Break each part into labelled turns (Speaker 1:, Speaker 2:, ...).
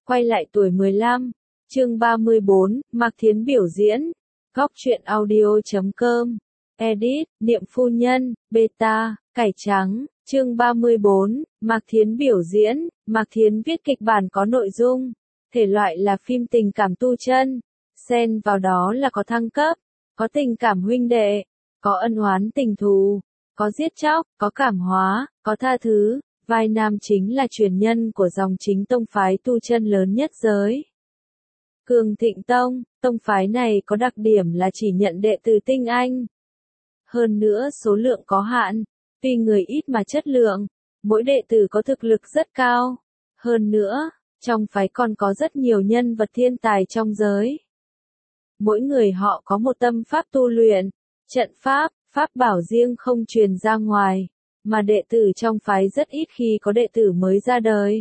Speaker 1: Quay lại tuổi 15, chương 34, Mạc Thiến biểu diễn. Góc truyện audio.com. Edit, Niệm Phu Nhân, Beta, Cải Trắng, chương 34, Mạc Thiến biểu diễn. Mạc Thiến viết kịch bản có nội dung, thể loại là phim tình cảm tu chân, xen vào đó là có thăng cấp, có tình cảm huynh đệ, có ân oán tình thù, có giết chóc, có cảm hóa, có tha thứ. Vai nam chính là truyền nhân của dòng chính tông phái tu chân lớn nhất giới. Cường Thịnh Tông, tông phái này có đặc điểm là chỉ nhận đệ tử tinh anh. Hơn nữa số lượng có hạn, tuy người ít mà chất lượng, mỗi đệ tử có thực lực rất cao. Hơn nữa, trong phái còn có rất nhiều nhân vật thiên tài trong giới. Mỗi người họ có một tâm pháp tu luyện, trận pháp, pháp bảo riêng không truyền ra ngoài, mà đệ tử trong phái rất ít khi có đệ tử mới ra đời.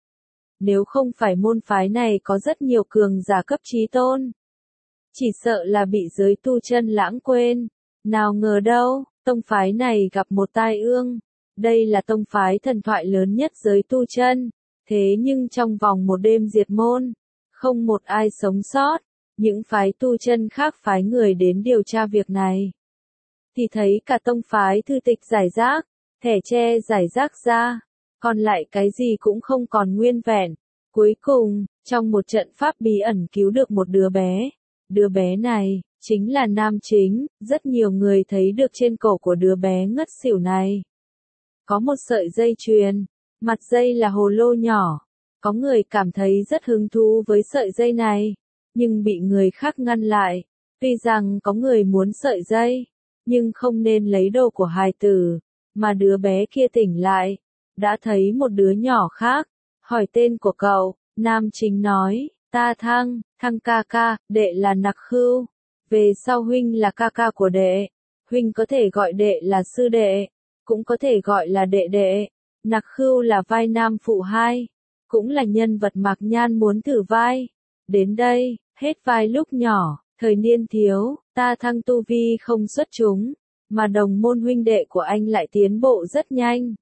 Speaker 1: Nếu không phải môn phái này có rất nhiều cường giả cấp chí tôn, chỉ sợ là bị giới tu chân lãng quên. Nào ngờ đâu, tông phái này gặp một tai ương. Đây là tông phái thần thoại lớn nhất giới tu chân, thế nhưng trong vòng một đêm diệt môn, không một ai sống sót. Những phái tu chân khác phái người đến điều tra việc này, thì thấy cả tông phái thư tịch rải rác, thẻ tre rải rác ra, còn lại cái gì cũng không còn nguyên vẹn. Cuối cùng, trong một trận pháp bí ẩn cứu được một đứa bé. Đứa bé này, chính là nam chính, rất nhiều người thấy được trên cổ của đứa bé ngất xỉu này. Có một sợi dây chuyền, mặt dây là hồ lô nhỏ. Có người cảm thấy rất hứng thú với sợi dây này, nhưng bị người khác ngăn lại. Tuy rằng có người muốn sợi dây, nhưng không nên lấy đồ của hài tử. Mà đứa bé kia tỉnh lại, đã thấy một đứa nhỏ khác, hỏi tên của cậu, nam chính nói, ta Thăng, Thăng ca ca, đệ là Nặc Khưu, về sau huynh là ca ca của đệ, huynh có thể gọi đệ là sư đệ, cũng có thể gọi là đệ đệ. Nặc Khưu là vai nam phụ hai, cũng là nhân vật Mạc Nhan muốn thử vai. Đến đây, hết vai lúc nhỏ, thời niên thiếu, ta Thăng tu vi không xuất chúng, mà đồng môn huynh đệ của anh lại tiến bộ rất nhanh.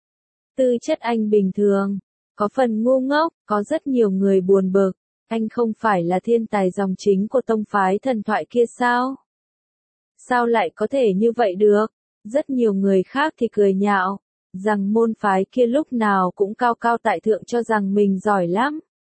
Speaker 1: Tư chất anh bình thường, có phần ngu ngốc, có rất nhiều người buồn bực, anh không phải là thiên tài dòng chính của tông phái thần thoại kia sao? Sao lại có thể như vậy được? Rất nhiều người khác thì cười nhạo, rằng môn phái kia lúc nào cũng cao cao tại thượng cho rằng mình giỏi lắm.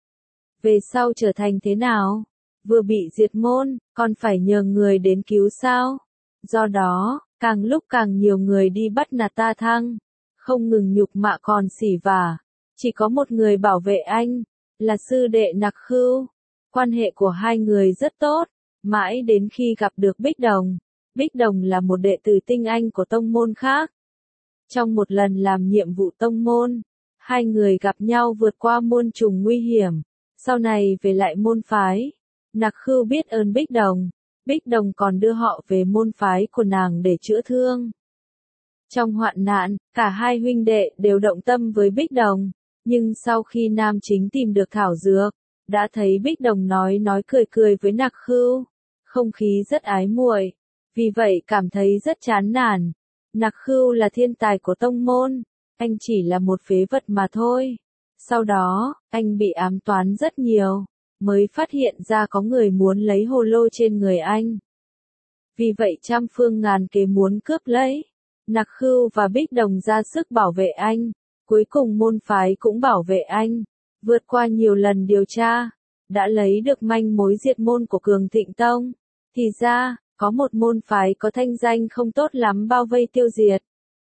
Speaker 1: Về sau trở thành thế nào? Vừa bị diệt môn, còn phải nhờ người đến cứu sao? Do đó, càng lúc càng nhiều người đi bắt nạt ta Thăng, không ngừng nhục mạ còn xỉ vả. Chỉ có một người bảo vệ anh, là sư đệ Nặc Khưu. Quan hệ của hai người rất tốt, mãi đến khi gặp được Bích Đồng. Bích Đồng là một đệ tử tinh anh của tông môn khác. Trong một lần làm nhiệm vụ tông môn, hai người gặp nhau vượt qua muôn trùng nguy hiểm. Sau này về lại môn phái, Nặc Khưu biết ơn Bích Đồng. Bích Đồng còn đưa họ về môn phái của nàng để chữa thương. Trong hoạn nạn, cả hai huynh đệ đều động tâm với Bích Đồng. Nhưng sau khi nam chính tìm được thảo dược, đã thấy Bích Đồng nói cười với Nặc Khưu. Không khí rất ái muội, vì vậy cảm thấy rất chán nản. Nặc Khưu là thiên tài của tông môn, anh chỉ là một phế vật mà thôi. Sau đó, anh bị ám toán rất nhiều, mới phát hiện ra có người muốn lấy hồ lô trên người anh. Vì vậy trăm phương ngàn kế muốn cướp lấy. Nặc Khưu và Bích Đồng ra sức bảo vệ anh. Cuối cùng môn phái cũng bảo vệ anh. Vượt qua nhiều lần điều tra, đã lấy được manh mối diệt môn của Cường Thịnh Tông. Thì ra, có một môn phái có thanh danh không tốt lắm bao vây tiêu diệt.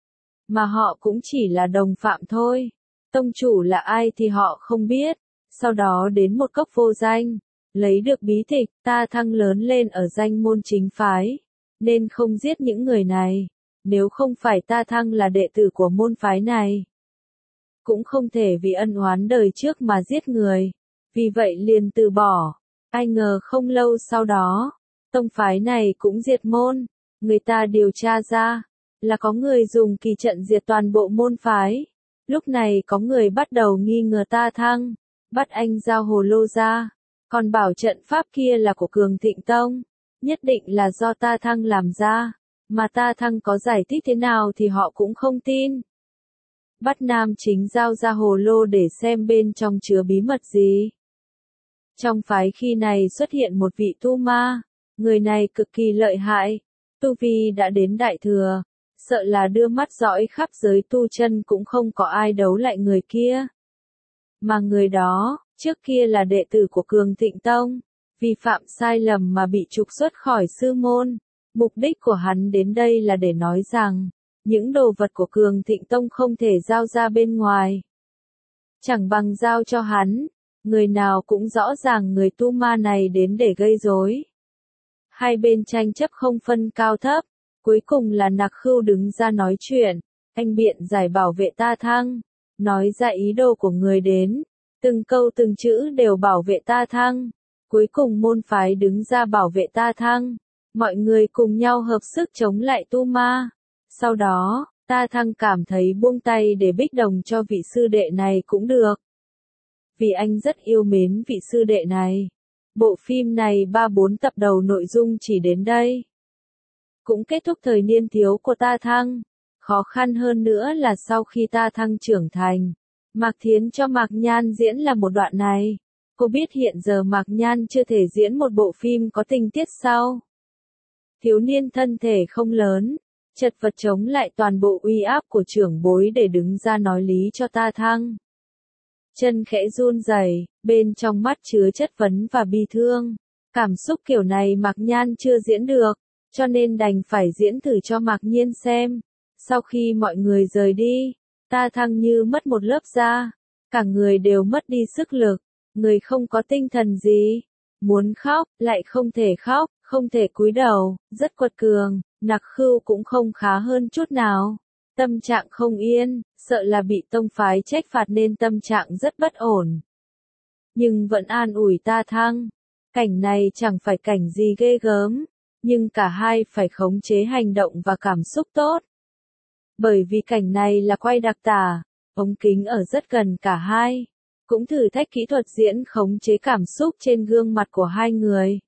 Speaker 1: Mà họ cũng chỉ là đồng phạm thôi. Tông chủ là ai thì họ không biết. Sau đó đến một cốc vô danh, lấy được bí tịch. Ta Thăng lớn lên ở danh môn chính phái, nên không giết những người này. Nếu không phải ta Thăng là đệ tử của môn phái này, cũng không thể vì ân oán đời trước mà giết người. Vì vậy liền từ bỏ. Ai ngờ không lâu sau đó, tông phái này cũng diệt môn. Người ta điều tra ra, là có người dùng kỳ trận diệt toàn bộ môn phái. Lúc này có người bắt đầu nghi ngờ ta Thăng, bắt anh giao hồ lô ra, còn bảo trận pháp kia là của Cường Thịnh Tông, nhất định là do ta Thăng làm ra, mà ta Thăng có giải thích thế nào thì họ cũng không tin. Bắt nam chính giao ra hồ lô để xem bên trong chứa bí mật gì. Trong phái khi này xuất hiện một vị tu ma, người này cực kỳ lợi hại, tu vi đã đến đại thừa, sợ là đưa mắt dõi khắp giới tu chân cũng không có ai đấu lại người kia. Mà người đó, trước kia là đệ tử của Cường Thịnh Tông, vì phạm sai lầm mà bị trục xuất khỏi sư môn. Mục đích của hắn đến đây là để nói rằng, những đồ vật của Cường Thịnh Tông không thể giao ra bên ngoài. Chẳng bằng giao cho hắn, người nào cũng rõ ràng người tu ma này đến để gây rối. Hai bên tranh chấp không phân cao thấp, cuối cùng là Nặc Khưu đứng ra nói chuyện, anh biện giải bảo vệ Ta Thăng, nói ra ý đồ của người đến, từng câu từng chữ đều bảo vệ Ta Thăng, cuối cùng môn phái đứng ra bảo vệ Ta Thăng, mọi người cùng nhau hợp sức chống lại tu ma. Sau đó, Ta Thăng cảm thấy buông tay để Bích Đồng cho vị sư đệ này cũng được. Vì anh rất yêu mến vị sư đệ này. Bộ phim này 3-4 tập đầu nội dung chỉ đến đây. Cũng kết thúc thời niên thiếu của Ta Thăng. Khó khăn hơn nữa là sau khi Ta Thăng trưởng thành, Mạc Thiến cho Mạc Nhan diễn là một đoạn này. Cô biết hiện giờ Mạc Nhan chưa thể diễn một bộ phim có tình tiết sau. Thiếu niên thân thể không lớn, chật vật chống lại toàn bộ uy áp của trưởng bối để đứng ra nói lý cho Ta Thăng. Chân khẽ run rẩy, bên trong mắt chứa chất vấn và bi thương. Cảm xúc kiểu này Mạc Nhan chưa diễn được, cho nên đành phải diễn thử cho Mạc Nhiên xem. Sau khi mọi người rời đi, Ta Thăng như mất một lớp da, cả người đều mất đi sức lực, người không có tinh thần gì, muốn khóc, lại không thể khóc, không thể cúi đầu, rất quật cường. Nặc Khưu cũng không khá hơn chút nào, tâm trạng không yên, sợ là bị tông phái trách phạt nên tâm trạng rất bất ổn. Nhưng vẫn an ủi Ta Thăng, cảnh này chẳng phải cảnh gì ghê gớm, nhưng cả hai phải khống chế hành động và cảm xúc tốt. Bởi vì cảnh này là quay đặc tả, ống kính ở rất gần cả hai, cũng thử thách kỹ thuật diễn khống chế cảm xúc trên gương mặt của hai người.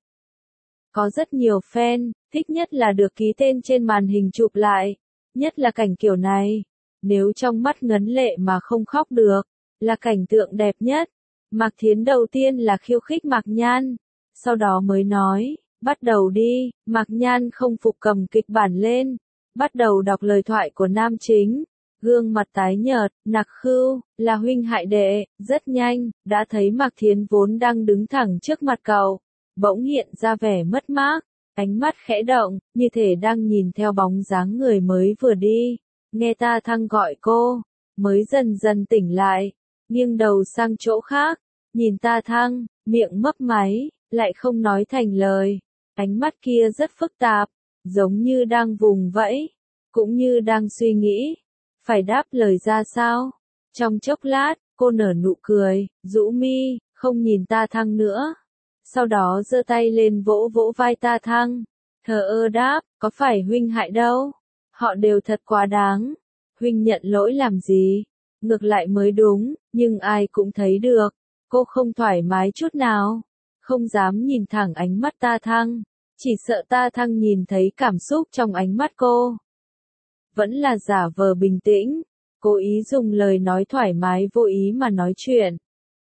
Speaker 1: Có rất nhiều fan, thích nhất là được ký tên trên màn hình chụp lại, nhất là cảnh kiểu này. Nếu trong mắt ngấn lệ mà không khóc được, là cảnh tượng đẹp nhất. Mạc Thiến đầu tiên là khiêu khích Mạc Nhan, sau đó mới nói, bắt đầu đi. Mạc Nhan không phục cầm kịch bản lên, bắt đầu đọc lời thoại của nam chính. Gương mặt tái nhợt, Nặc Khưu, là huynh hại đệ, rất nhanh, đã thấy Mạc Thiến vốn đang đứng thẳng trước mặt cậu, bỗng hiện ra vẻ mất mát, ánh mắt khẽ động, như thể đang nhìn theo bóng dáng người mới vừa đi. Nghe Ta Thăng gọi cô, mới dần dần tỉnh lại, nghiêng đầu sang chỗ khác, nhìn Ta Thăng, miệng mấp máy, lại không nói thành lời. Ánh mắt kia rất phức tạp, giống như đang vùng vẫy, cũng như đang suy nghĩ, phải đáp lời ra sao. Trong chốc lát, cô nở nụ cười, rũ mi, không nhìn Ta Thăng nữa. Sau đó giơ tay lên vỗ vỗ vai Ta Thăng, thờ ơ đáp, có phải huynh hại đâu. Họ đều thật quá đáng. Huynh nhận lỗi làm gì? Ngược lại mới đúng, nhưng ai cũng thấy được. Cô không thoải mái chút nào. Không dám nhìn thẳng ánh mắt Ta Thăng. Chỉ sợ Ta Thăng nhìn thấy cảm xúc trong ánh mắt cô. Vẫn là giả vờ bình tĩnh. Cố ý dùng lời nói thoải mái vô ý mà nói chuyện.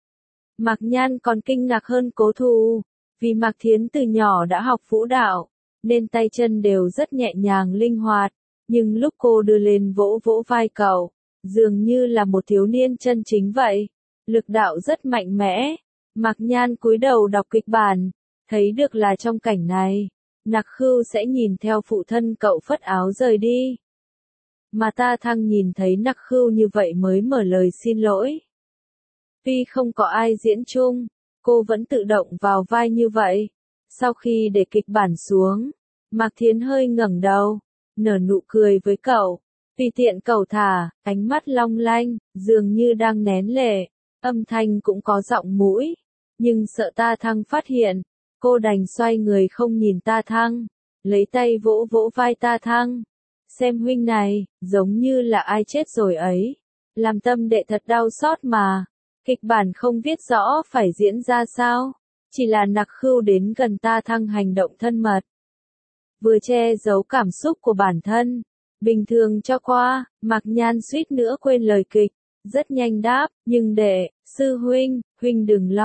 Speaker 1: Mạc Nhan còn kinh ngạc hơn Cố Thù. Vì Mạc Thiến từ nhỏ đã học vũ đạo, nên tay chân đều rất nhẹ nhàng linh hoạt. Nhưng lúc cô đưa lên vỗ vỗ vai cậu, dường như là một thiếu niên chân chính vậy. Lực đạo rất mạnh mẽ. Mạc Nhan cúi đầu đọc kịch bản, thấy được là trong cảnh này, Nặc Khưu sẽ nhìn theo phụ thân cậu phất áo rời đi. Mà Ta Thăng nhìn thấy Nặc Khưu như vậy mới mở lời xin lỗi. Tuy không có ai diễn chung, cô vẫn tự động vào vai như vậy. Sau khi để kịch bản xuống, Mạc Thiến hơi ngẩng đầu, nở nụ cười với cậu, tùy tiện cậu thả, ánh mắt long lanh, dường như đang nén lệ, âm thanh cũng có giọng mũi, nhưng sợ Ta Thăng phát hiện, cô đành xoay người không nhìn Ta Thăng, lấy tay vỗ vỗ vai Ta Thăng, xem huynh này, giống như là ai chết rồi ấy, làm tâm đệ thật đau xót mà, kịch bản không viết rõ phải diễn ra sao, chỉ là Nặc Khưu đến gần Ta Thăng hành động thân mật. Vừa che giấu cảm xúc của bản thân, bình thường cho qua, Mạc Nhan suýt nữa quên lời kịch, rất nhanh đáp, nhưng đệ, sư huynh, huynh đừng lo,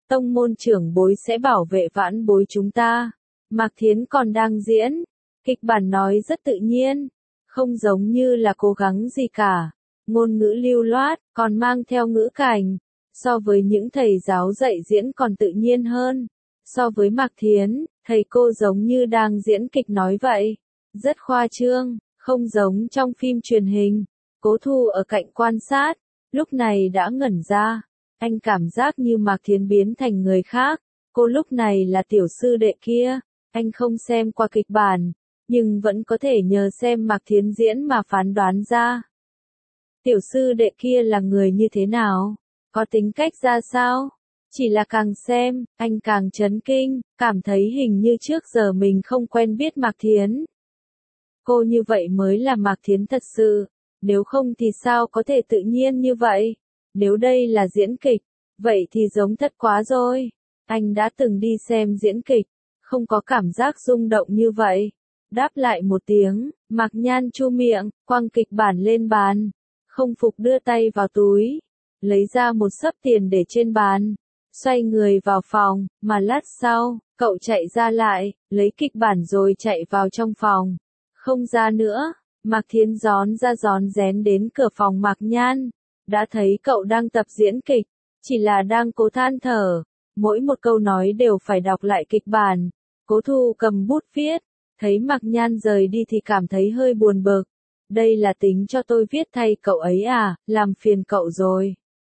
Speaker 1: tông môn trưởng bối sẽ bảo vệ vãn bối chúng ta. Mạc Thiến còn đang diễn, kịch bản nói rất tự nhiên, không giống như là cố gắng gì cả. Ngôn ngữ lưu loát, còn mang theo ngữ cảnh, so với những thầy giáo dạy diễn còn tự nhiên hơn. So với Mạc Thiến, thầy cô giống như đang diễn kịch nói vậy, rất khoa trương, không giống trong phim truyền hình. Cố Thu ở cạnh quan sát, lúc này đã ngẩn ra, anh cảm giác như Mạc Thiến biến thành người khác, cô lúc này là tiểu sư đệ kia, anh không xem qua kịch bản, nhưng vẫn có thể nhờ xem Mạc Thiến diễn mà phán đoán ra. Tiểu sư đệ kia là người như thế nào? Có tính cách ra sao? Chỉ là càng xem, anh càng chấn kinh, cảm thấy hình như trước giờ mình không quen biết Mạc Thiến. Cô như vậy mới là Mạc Thiến thật sự, nếu không thì sao có thể tự nhiên như vậy? Nếu đây là diễn kịch, vậy thì giống thật quá rồi. Anh đã từng đi xem diễn kịch, không có cảm giác rung động như vậy. Đáp lại một tiếng, Mạc Nhan chu miệng, quăng kịch bản lên bàn. Không phục đưa tay vào túi, lấy ra một xấp tiền để trên bàn. Xoay người vào phòng, mà lát sau, cậu chạy ra lại, lấy kịch bản rồi chạy vào trong phòng. Không ra nữa, Mạc Thiến gión ra gión rén đến cửa phòng Mạc Nhan. Đã thấy cậu đang tập diễn kịch, chỉ là đang cố than thở. Mỗi một câu nói đều phải đọc lại kịch bản. Cố Thu cầm bút viết, thấy Mạc Nhan rời đi thì cảm thấy hơi buồn bực. Đây là tính cho tôi viết thay cậu ấy à, làm phiền cậu rồi.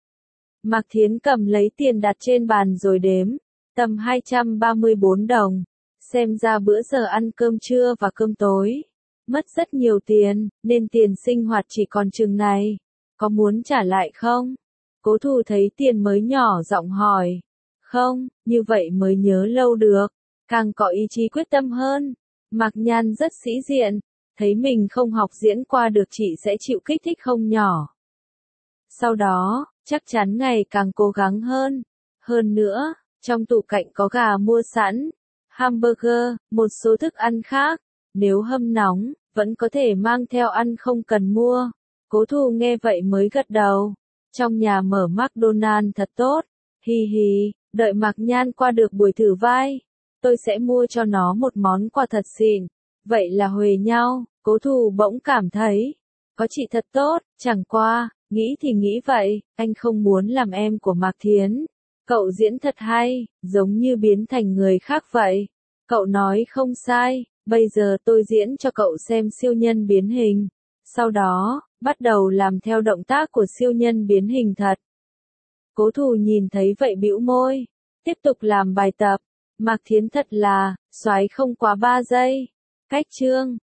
Speaker 1: Mạc Thiến cầm lấy tiền đặt trên bàn rồi đếm, tầm 234 đồng. Xem ra bữa giờ ăn cơm trưa và cơm tối, mất rất nhiều tiền, nên tiền sinh hoạt chỉ còn chừng này. Có muốn trả lại không? Cố Thu thấy tiền mới nhỏ giọng hỏi. Không, như vậy mới nhớ lâu được, càng có ý chí quyết tâm hơn. Mạc Nhan rất sĩ diện, thấy mình không học diễn qua được chị sẽ chịu kích thích không nhỏ. Sau đó, chắc chắn ngày càng cố gắng hơn. Hơn nữa, trong tủ cạnh có gà mua sẵn, hamburger, một số thức ăn khác. Nếu hâm nóng, vẫn có thể mang theo ăn không cần mua. Cố Thu nghe vậy mới gật đầu. Trong nhà mở McDonald's thật tốt. Hi hi, đợi Mạc Nhan qua được buổi thử vai, tôi sẽ mua cho nó một món quà thật xịn. Vậy là huề nhau, Cố Thu bỗng cảm thấy, có chị thật tốt, chẳng qua, nghĩ thì nghĩ vậy, anh không muốn làm em của Mạc Thiến. Cậu diễn thật hay, giống như biến thành người khác vậy. Cậu nói không sai, bây giờ tôi diễn cho cậu xem siêu nhân biến hình. Sau đó, bắt đầu làm theo động tác của siêu nhân biến hình thật. Cố Thu nhìn thấy vậy bĩu môi, tiếp tục làm bài tập. Mạc Thiến thật là, soái không quá 3 giây. Cách chương